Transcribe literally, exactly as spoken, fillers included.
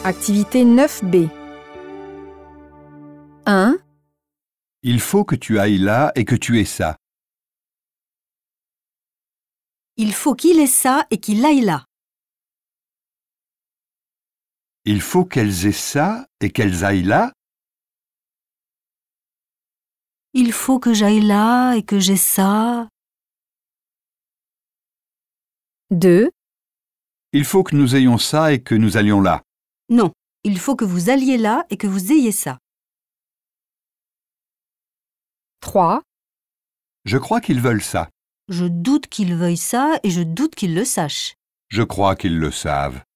Activité neuf B. un. Il faut que tu ailles là et que tu aies ça. Il faut qu'il ait ça et qu'il aille là. Il faut qu'elles aient ça et qu'elles aillent là. Il faut que j'aille là et que j'ai ça. deux. Il faut que nous ayons ça et que nous allions là. Non, il faut que vous alliez là et que vous ayez ça. trois. Je crois qu'ils veulent ça. Je doute qu'ils veuillent ça et je doute qu'ils le sachent. Je crois qu'ils le savent.